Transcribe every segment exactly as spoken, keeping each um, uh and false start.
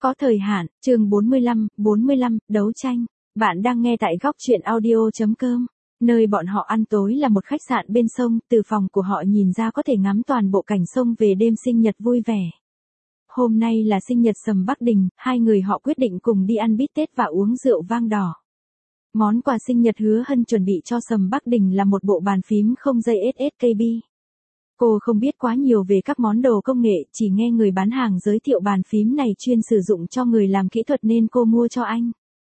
Có thời hạn, chương bốn mươi lăm, bốn mươi lăm, đấu tranh. Bạn đang nghe tại góc truyện audio chấm com. Nơi bọn họ ăn tối là một khách sạn bên sông, từ phòng của họ nhìn ra có thể ngắm toàn bộ cảnh sông về đêm sinh nhật vui vẻ. Hôm nay là sinh nhật Sầm Bắc Đình, hai người họ quyết định cùng đi ăn bít tết và uống rượu vang đỏ. Món quà sinh nhật Hứa Hân chuẩn bị cho Sầm Bắc Đình là một bộ bàn phím không dây ét ét ca bê. Cô không biết quá nhiều về các món đồ công nghệ, chỉ nghe người bán hàng giới thiệu bàn phím này chuyên sử dụng cho người làm kỹ thuật nên cô mua cho anh.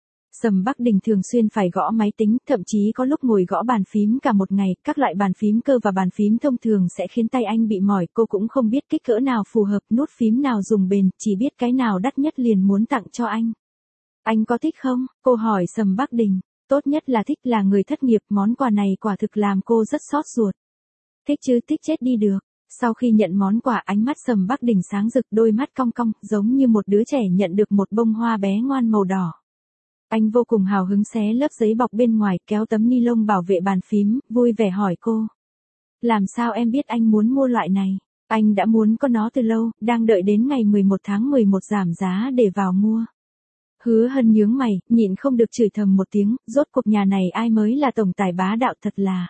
Sầm Bắc Đình thường xuyên phải gõ máy tính, thậm chí có lúc ngồi gõ bàn phím cả một ngày, các loại bàn phím cơ và bàn phím thông thường sẽ khiến tay anh bị mỏi, cô cũng không biết kích cỡ nào phù hợp, nút phím nào dùng bền, chỉ biết cái nào đắt nhất liền muốn tặng cho anh. Anh có thích không? Cô hỏi Sầm Bắc Đình. Tốt nhất là thích, là người thất nghiệp, món quà này quả thực làm cô rất xót ruột. Thích chứ, thích chết đi được. Sau khi nhận món quà, ánh mắt Sầm Bắc Đình sáng rực, đôi mắt cong cong, giống như một đứa trẻ nhận được một bông hoa bé ngoan màu đỏ. Anh vô cùng hào hứng xé lớp giấy bọc bên ngoài, kéo tấm ni lông bảo vệ bàn phím, vui vẻ hỏi cô. Làm sao em biết anh muốn mua loại này? Anh đã muốn có nó từ lâu, đang đợi đến ngày mười một tháng mười một giảm giá để vào mua. Hứa Hân nhướng mày, nhịn không được chửi thầm một tiếng, rốt cuộc nhà này ai mới là tổng tài bá đạo thật là.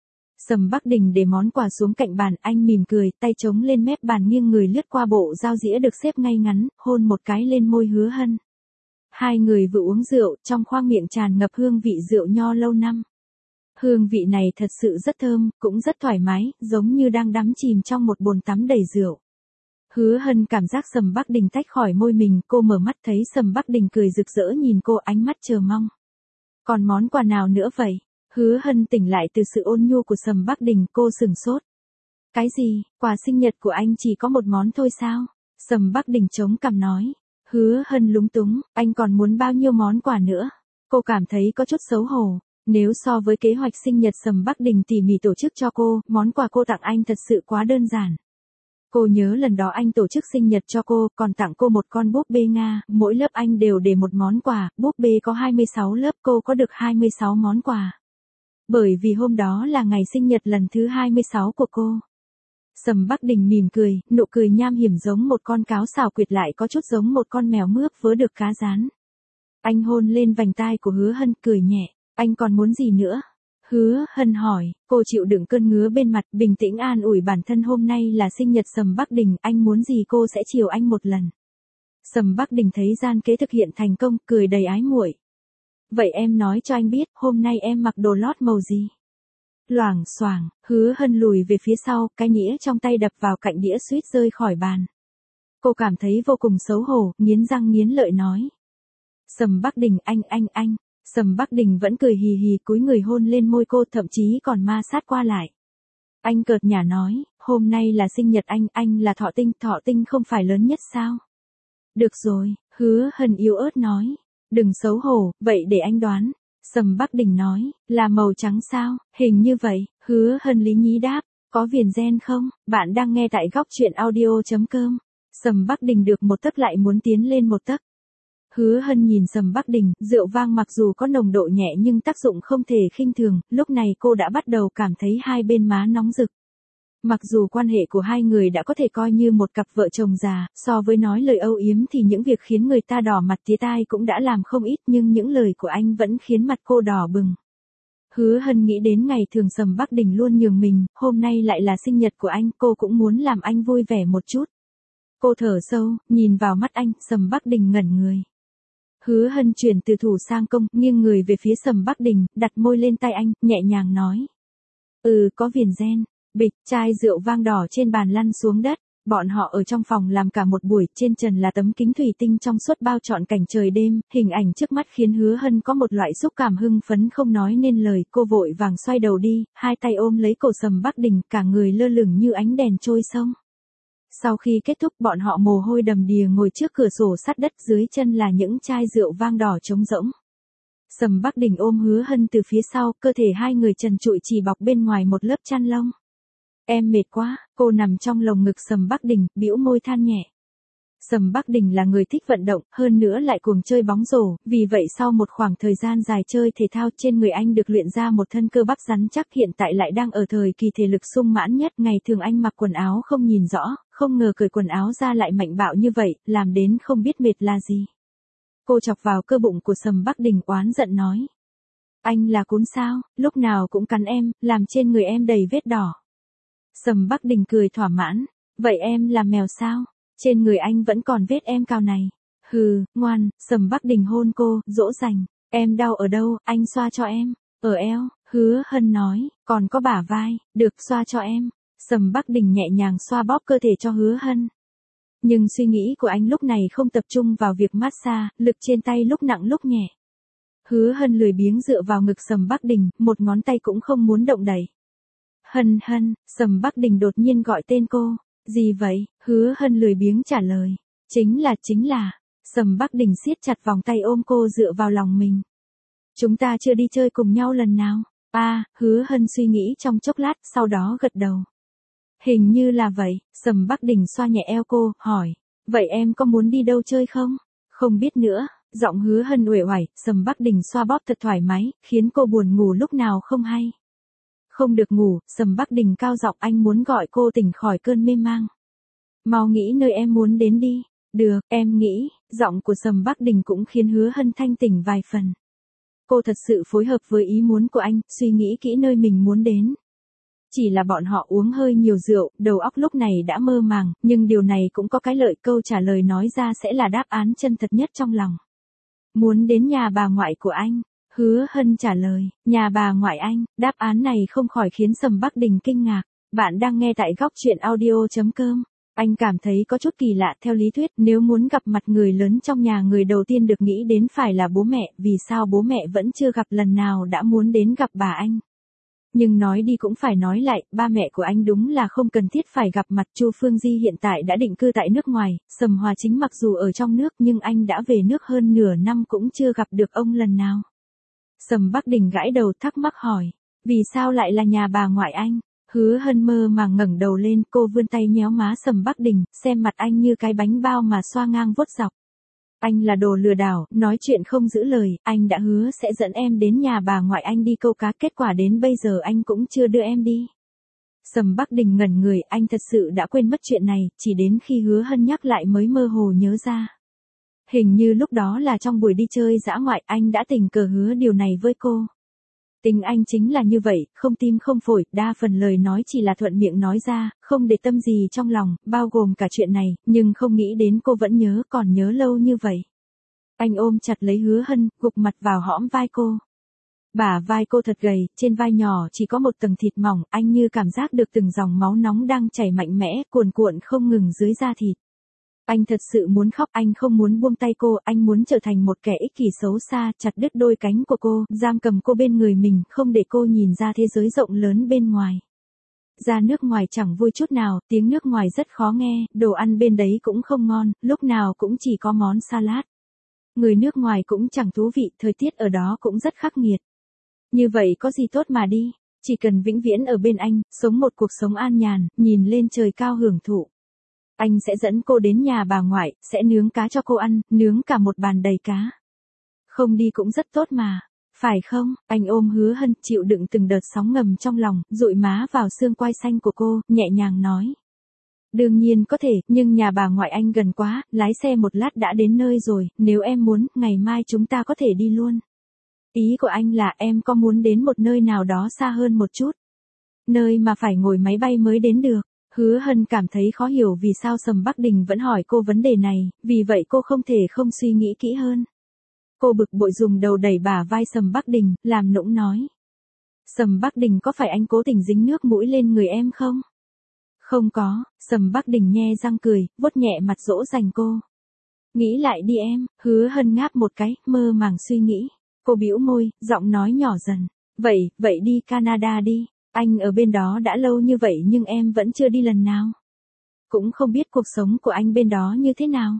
Sầm Bắc Đình để món quà xuống cạnh bàn, anh mỉm cười, tay chống lên mép bàn nghiêng người lướt qua bộ dao dĩa được xếp ngay ngắn, hôn một cái lên môi Hứa Hân. Hai người vừa uống rượu, trong khoang miệng tràn ngập hương vị rượu nho lâu năm. Hương vị này thật sự rất thơm, cũng rất thoải mái, giống như đang đắm chìm trong một bồn tắm đầy rượu. Hứa Hân cảm giác Sầm Bắc Đình tách khỏi môi mình, cô mở mắt thấy Sầm Bắc Đình cười rực rỡ nhìn cô, ánh mắt chờ mong. Còn món quà nào nữa vậy? Hứa Hân tỉnh lại từ sự ôn nhu của Sầm Bắc Đình, cô sừng sốt. Cái gì, quà sinh nhật của anh chỉ có một món thôi sao? Sầm Bắc Đình chống cằm nói. Hứa Hân lúng túng, anh còn muốn bao nhiêu món quà nữa? Cô cảm thấy có chút xấu hổ. Nếu so với kế hoạch sinh nhật Sầm Bắc Đình tỉ mỉ tổ chức cho cô, món quà cô tặng anh thật sự quá đơn giản. Cô nhớ lần đó anh tổ chức sinh nhật cho cô, còn tặng cô một con búp bê Nga, mỗi lớp anh đều để một món quà, búp bê có hai mươi sáu lớp, cô có được hai mươi sáu món quà. Bởi vì hôm đó là ngày sinh nhật lần thứ hai mươi sáu của cô. Sầm Bắc Đình mỉm cười, nụ cười nham hiểm giống một con cáo xào quyệt lại có chút giống một con mèo mướp vớ được cá rán. Anh hôn lên vành tai của Hứa Hân, cười nhẹ, anh còn muốn gì nữa? Hứa Hân hỏi, cô chịu đựng cơn ngứa bên mặt, bình tĩnh an ủi bản thân hôm nay là sinh nhật Sầm Bắc Đình, anh muốn gì cô sẽ chiều anh một lần. Sầm Bắc Đình thấy gian kế thực hiện thành công, cười đầy ái muội. Vậy em nói cho anh biết, hôm nay em mặc đồ lót màu gì? Loảng xoảng, Hứa Hân lùi về phía sau, cái nĩa trong tay đập vào cạnh đĩa suýt rơi khỏi bàn. Cô cảm thấy vô cùng xấu hổ, nghiến răng nghiến lợi nói. Sầm Bắc Đình, anh anh anh. Sầm Bắc Đình vẫn cười hì hì, cúi người hôn lên môi cô, thậm chí còn ma sát qua lại. Anh cợt nhả nói, hôm nay là sinh nhật anh, anh là thọ tinh, thọ tinh không phải lớn nhất sao? Được rồi, Hứa Hân yếu ớt nói. Đừng xấu hổ, vậy để anh đoán. Sầm Bắc Đình nói, là màu trắng sao? Hình như vậy. Hứa Hân lý nhí đáp, có viền gen không? Bạn đang nghe tại góc truyện audio chấm com. Sầm Bắc Đình được một tấc lại muốn tiến lên một tấc. Hứa Hân nhìn Sầm Bắc Đình, rượu vang mặc dù có nồng độ nhẹ nhưng tác dụng không thể khinh thường, lúc này cô đã bắt đầu cảm thấy hai bên má nóng rực. Mặc dù quan hệ của hai người đã có thể coi như một cặp vợ chồng già, so với nói lời âu yếm thì những việc khiến người ta đỏ mặt tía tai cũng đã làm không ít, nhưng những lời của anh vẫn khiến mặt cô đỏ bừng. Hứa Hân nghĩ đến ngày thường Sầm Bắc Đình luôn nhường mình, hôm nay lại là sinh nhật của anh, cô cũng muốn làm anh vui vẻ một chút. Cô thở sâu, nhìn vào mắt anh, Sầm Bắc Đình ngẩn người. Hứa Hân chuyển từ thủ sang công, nghiêng người về phía Sầm Bắc Đình, đặt môi lên tay anh, nhẹ nhàng nói. Ừ, có viền gen. Bịch, chai rượu vang đỏ trên bàn lăn xuống đất. Bọn họ ở trong phòng làm cả một buổi, trên trần là tấm kính thủy tinh trong suốt bao trọn cảnh trời đêm, hình ảnh trước mắt khiến Hứa Hân có một loại xúc cảm hưng phấn không nói nên lời, cô vội vàng xoay đầu đi, hai tay ôm lấy cổ Sầm Bắc Đình, cả người lơ lửng như ánh đèn trôi sông. Sau khi kết thúc, bọn họ mồ hôi đầm đìa ngồi trước cửa sổ sắt đất, dưới chân là những chai rượu vang đỏ trống rỗng. Sầm Bắc Đình ôm Hứa Hân từ phía sau, cơ thể hai người trần trụi chỉ bọc bên ngoài một lớp chăn lông. Em mệt quá, cô nằm trong lồng ngực Sầm Bắc Đình, bĩu môi than nhẹ. Sầm Bắc Đình là người thích vận động, hơn nữa lại cuồng chơi bóng rổ, vì vậy sau một khoảng thời gian dài chơi thể thao trên người anh được luyện ra một thân cơ bắp rắn chắc, hiện tại lại đang ở thời kỳ thể lực sung mãn nhất, ngày thường anh mặc quần áo không nhìn rõ, không ngờ cởi quần áo ra lại mạnh bạo như vậy, làm đến không biết mệt là gì. Cô chọc vào cơ bụng của Sầm Bắc Đình oán giận nói. Anh là cún sao, lúc nào cũng cắn em, làm trên người em đầy vết đỏ. Sầm Bắc Đình cười thỏa mãn. Vậy em là mèo sao? Trên người anh vẫn còn vết em cào này. Hừ, ngoan, Sầm Bắc Đình hôn cô, dỗ dành. Em đau ở đâu, anh xoa cho em. Ở eo, Hứa Hân nói, còn có bả vai, được xoa cho em. Sầm Bắc Đình nhẹ nhàng xoa bóp cơ thể cho Hứa Hân. Nhưng suy nghĩ của anh lúc này không tập trung vào việc massage, lực trên tay lúc nặng lúc nhẹ. Hứa Hân lười biếng dựa vào ngực Sầm Bắc Đình, một ngón tay cũng không muốn động đẩy. Hân Hân, Sầm Bắc Đình đột nhiên gọi tên cô. Gì vậy? Hứa Hân lười biếng trả lời. Chính là chính là. Sầm Bắc Đình siết chặt vòng tay ôm cô dựa vào lòng mình. Chúng ta chưa đi chơi cùng nhau lần nào. À, Hứa Hân suy nghĩ trong chốc lát, sau đó gật đầu. Hình như là vậy. Sầm Bắc Đình xoa nhẹ eo cô, hỏi. Vậy em có muốn đi đâu chơi không? Không biết nữa. Giọng Hứa Hân uể oải, Sầm Bắc Đình xoa bóp thật thoải mái, khiến cô buồn ngủ lúc nào không hay. Không được ngủ, Sầm Bắc Đình cao giọng anh muốn gọi cô tỉnh khỏi cơn mê mang. Mau nghĩ nơi em muốn đến đi. Được, em nghĩ. Giọng của Sầm Bắc Đình cũng khiến Hứa Hân thanh tỉnh vài phần. Cô thật sự phối hợp với ý muốn của anh, suy nghĩ kỹ nơi mình muốn đến. Chỉ là bọn họ uống hơi nhiều rượu, đầu óc lúc này đã mơ màng, nhưng điều này cũng có cái lợi, câu trả lời nói ra sẽ là đáp án chân thật nhất trong lòng. Muốn đến nhà bà ngoại của anh. Hứa Hân trả lời, nhà bà ngoại anh. Đáp án này không khỏi khiến Sầm Bắc Đình kinh ngạc. Bạn đang nghe tại góc truyện audio chấm com. Anh cảm thấy có chút kỳ lạ, theo lý thuyết nếu muốn gặp mặt người lớn trong nhà, người đầu tiên được nghĩ đến phải là bố mẹ, vì sao bố mẹ vẫn chưa gặp lần nào đã muốn đến gặp bà anh. Nhưng nói đi cũng phải nói lại, ba mẹ của anh đúng là không cần thiết phải gặp mặt. Chu Phương Di hiện tại đã định cư tại nước ngoài, Sầm Hòa Chính mặc dù ở trong nước nhưng anh đã về nước hơn nửa năm cũng chưa gặp được ông lần nào. Sầm Bắc Đình gãi đầu thắc mắc hỏi, vì sao lại là nhà bà ngoại anh? Hứa Hân mơ màng ngẩng đầu lên, cô vươn tay nhéo má Sầm Bắc Đình, xem mặt anh như cái bánh bao mà xoa ngang vuốt dọc. Anh là đồ lừa đảo, nói chuyện không giữ lời, anh đã hứa sẽ dẫn em đến nhà bà ngoại anh đi câu cá, kết quả đến bây giờ anh cũng chưa đưa em đi. Sầm Bắc Đình ngẩn người, anh thật sự đã quên mất chuyện này, chỉ đến khi Hứa Hân nhắc lại mới mơ hồ nhớ ra. Hình như lúc đó là trong buổi đi chơi dã ngoại, anh đã tình cờ hứa điều này với cô. Tính anh chính là như vậy, không tim không phổi, đa phần lời nói chỉ là thuận miệng nói ra, không để tâm gì trong lòng, bao gồm cả chuyện này, nhưng không nghĩ đến cô vẫn nhớ, còn nhớ lâu như vậy. Anh ôm chặt lấy Hứa Hân, gục mặt vào hõm vai cô. Bả vai cô thật gầy, trên vai nhỏ chỉ có một tầng thịt mỏng, anh như cảm giác được từng dòng máu nóng đang chảy mạnh mẽ, cuồn cuộn không ngừng dưới da thịt. Anh thật sự muốn khóc, anh không muốn buông tay cô, anh muốn trở thành một kẻ ích kỷ xấu xa, chặt đứt đôi cánh của cô, giam cầm cô bên người mình, không để cô nhìn ra thế giới rộng lớn bên ngoài. Ra nước ngoài chẳng vui chút nào, tiếng nước ngoài rất khó nghe, đồ ăn bên đấy cũng không ngon, lúc nào cũng chỉ có món salad. Người nước ngoài cũng chẳng thú vị, thời tiết ở đó cũng rất khắc nghiệt. Như vậy có gì tốt mà đi, chỉ cần vĩnh viễn ở bên anh, sống một cuộc sống an nhàn, nhìn lên trời cao hưởng thụ. Anh sẽ dẫn cô đến nhà bà ngoại, sẽ nướng cá cho cô ăn, nướng cả một bàn đầy cá. Không đi cũng rất tốt mà, phải không? Anh ôm Hứa Hân, chịu đựng từng đợt sóng ngầm trong lòng, dụi má vào xương quai xanh của cô, nhẹ nhàng nói. Đương nhiên có thể, nhưng nhà bà ngoại anh gần quá, lái xe một lát đã đến nơi rồi, nếu em muốn, ngày mai chúng ta có thể đi luôn. Ý của anh là em có muốn đến một nơi nào đó xa hơn một chút. Nơi mà phải ngồi máy bay mới đến được. Hứa Hân cảm thấy khó hiểu vì sao Sầm Bắc Đình vẫn hỏi cô vấn đề này, vì vậy cô không thể không suy nghĩ kỹ hơn. Cô bực bội dùng đầu đẩy bả vai Sầm Bắc Đình, làm nũng nói. Sầm Bắc Đình, có phải anh cố tình dính nước mũi lên người em không? Không có, Sầm Bắc Đình nhe răng cười, vuốt nhẹ mặt dỗ dành cô. Nghĩ lại đi em. Hứa Hân ngáp một cái, mơ màng suy nghĩ. Cô bĩu môi, giọng nói nhỏ dần. Vậy, vậy đi Canada đi. Anh ở bên đó đã lâu như vậy nhưng em vẫn chưa đi lần nào. Cũng không biết cuộc sống của anh bên đó như thế nào.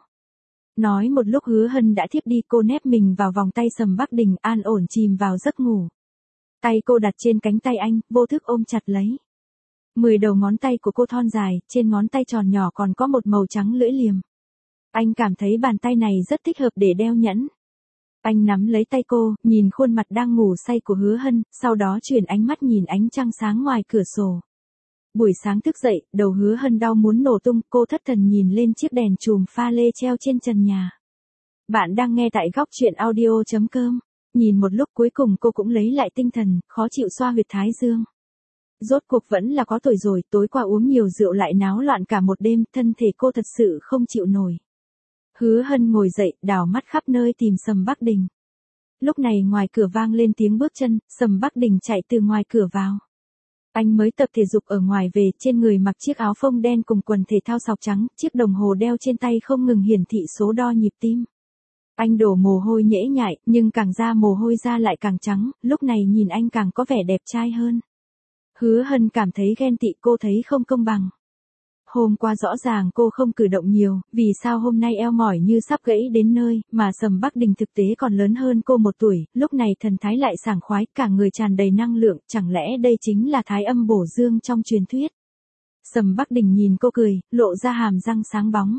Nói một lúc Hứa Hân đã thiếp đi, cô nép mình vào vòng tay Sầm Bắc Đình, an ổn chìm vào giấc ngủ. Tay cô đặt trên cánh tay anh, vô thức ôm chặt lấy. Mười đầu ngón tay của cô thon dài, trên ngón tay tròn nhỏ còn có một màu trắng lưỡi liềm. Anh cảm thấy bàn tay này rất thích hợp để đeo nhẫn. Anh nắm lấy tay cô, nhìn khuôn mặt đang ngủ say của Hứa Hân, sau đó chuyển ánh mắt nhìn ánh trăng sáng ngoài cửa sổ. Buổi sáng thức dậy, đầu Hứa Hân đau muốn nổ tung, cô thất thần nhìn lên chiếc đèn chùm pha lê treo trên trần nhà. Bạn đang nghe tại góc truyện audio.com. Nhìn một lúc cuối cùng cô cũng lấy lại tinh thần, khó chịu xoa huyệt thái dương. Rốt cuộc vẫn là có tuổi rồi, tối qua uống nhiều rượu lại náo loạn cả một đêm, thân thể cô thật sự không chịu nổi. Hứa Hân ngồi dậy, đảo mắt khắp nơi tìm Sầm Bắc Đình. Lúc này ngoài cửa vang lên tiếng bước chân, Sầm Bắc Đình chạy từ ngoài cửa vào. Anh mới tập thể dục ở ngoài về, trên người mặc chiếc áo phông đen cùng quần thể thao sọc trắng, chiếc đồng hồ đeo trên tay không ngừng hiển thị số đo nhịp tim. Anh đổ mồ hôi nhễ nhại, nhưng càng ra mồ hôi ra lại càng trắng, lúc này nhìn anh càng có vẻ đẹp trai hơn. Hứa Hân cảm thấy ghen tị, cô thấy không công bằng. Hôm qua rõ ràng cô không cử động nhiều, vì sao hôm nay eo mỏi như sắp gãy đến nơi, mà Sầm Bắc Đình thực tế còn lớn hơn cô một tuổi, lúc này thần thái lại sảng khoái, cả người tràn đầy năng lượng, chẳng lẽ đây chính là thái âm bổ dương trong truyền thuyết. Sầm Bắc Đình nhìn cô cười, lộ ra hàm răng sáng bóng.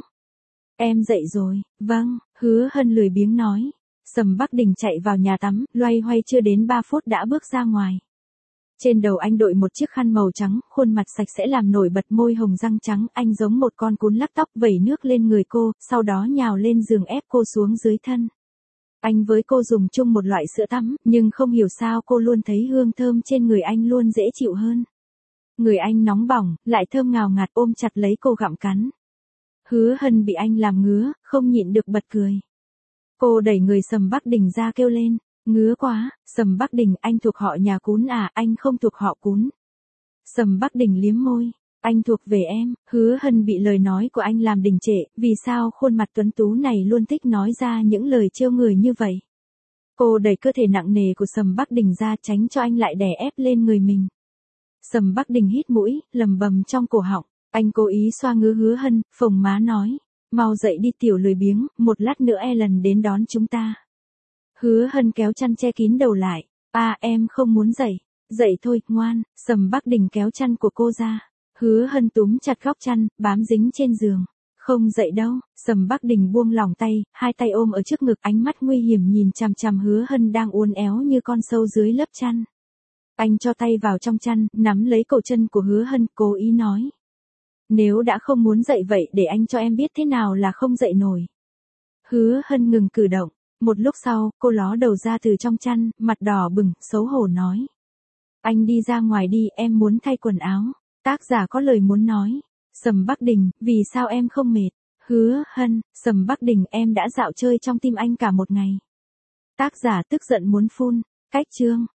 Em dậy rồi, vâng, Hứa Hân lười biếng nói. Sầm Bắc Đình chạy vào nhà tắm, loay hoay chưa đến ba phút đã bước ra ngoài. Trên đầu anh đội một chiếc khăn màu trắng, khuôn mặt sạch sẽ làm nổi bật môi hồng răng trắng, anh giống một con cún lắc tóc vẩy nước lên người cô, sau đó nhào lên giường ép cô xuống dưới thân. Anh với cô dùng chung một loại sữa tắm, nhưng không hiểu sao cô luôn thấy hương thơm trên người anh luôn dễ chịu hơn. Người anh nóng bỏng, lại thơm ngào ngạt ôm chặt lấy cô gặm cắn. Hứa Hân bị anh làm ngứa, không nhịn được bật cười. Cô đẩy người Sầm Bắc Đình ra kêu lên. Ngứa quá, Sầm Bắc Đình, anh thuộc họ nhà Cún à, anh không thuộc họ Cún. Sầm Bắc Đình liếm môi, anh thuộc về em. Hứa Hân bị lời nói của anh làm đình trệ, vì sao khuôn mặt tuấn tú này luôn thích nói ra những lời trêu người như vậy. Cô đẩy cơ thể nặng nề của Sầm Bắc Đình ra tránh cho anh lại đè ép lên người mình. Sầm Bắc Đình hít mũi, lầm bầm trong cổ họng, anh cố ý xoa ngứa Hứa Hân, phồng má nói, mau dậy đi tiểu lười biếng, một lát nữa Ellen đến đón chúng ta. Hứa Hân kéo chăn che kín đầu lại, à em không muốn dậy, dậy thôi, ngoan. Sầm Bắc Đình kéo chăn của cô ra. Hứa Hân túm chặt góc chăn, bám dính trên giường. Không dậy đâu, Sầm Bắc Đình buông lỏng tay, hai tay ôm ở trước ngực, ánh mắt nguy hiểm nhìn chằm chằm Hứa Hân đang uốn éo như con sâu dưới lớp chăn. Anh cho tay vào trong chăn, nắm lấy cổ chân của Hứa Hân, cố ý nói. Nếu đã không muốn dậy vậy để anh cho em biết thế nào là không dậy nổi. Hứa Hân ngừng cử động. Một lúc sau, cô ló đầu ra từ trong chăn, mặt đỏ bừng, xấu hổ nói. Anh đi ra ngoài đi, em muốn thay quần áo. Tác giả có lời muốn nói. Sầm Bắc Đình, vì sao em không mệt? Hứa Hân, Sầm Bắc Đình, em đã dạo chơi trong tim anh cả một ngày. Tác giả tức giận muốn phun. Cách chương.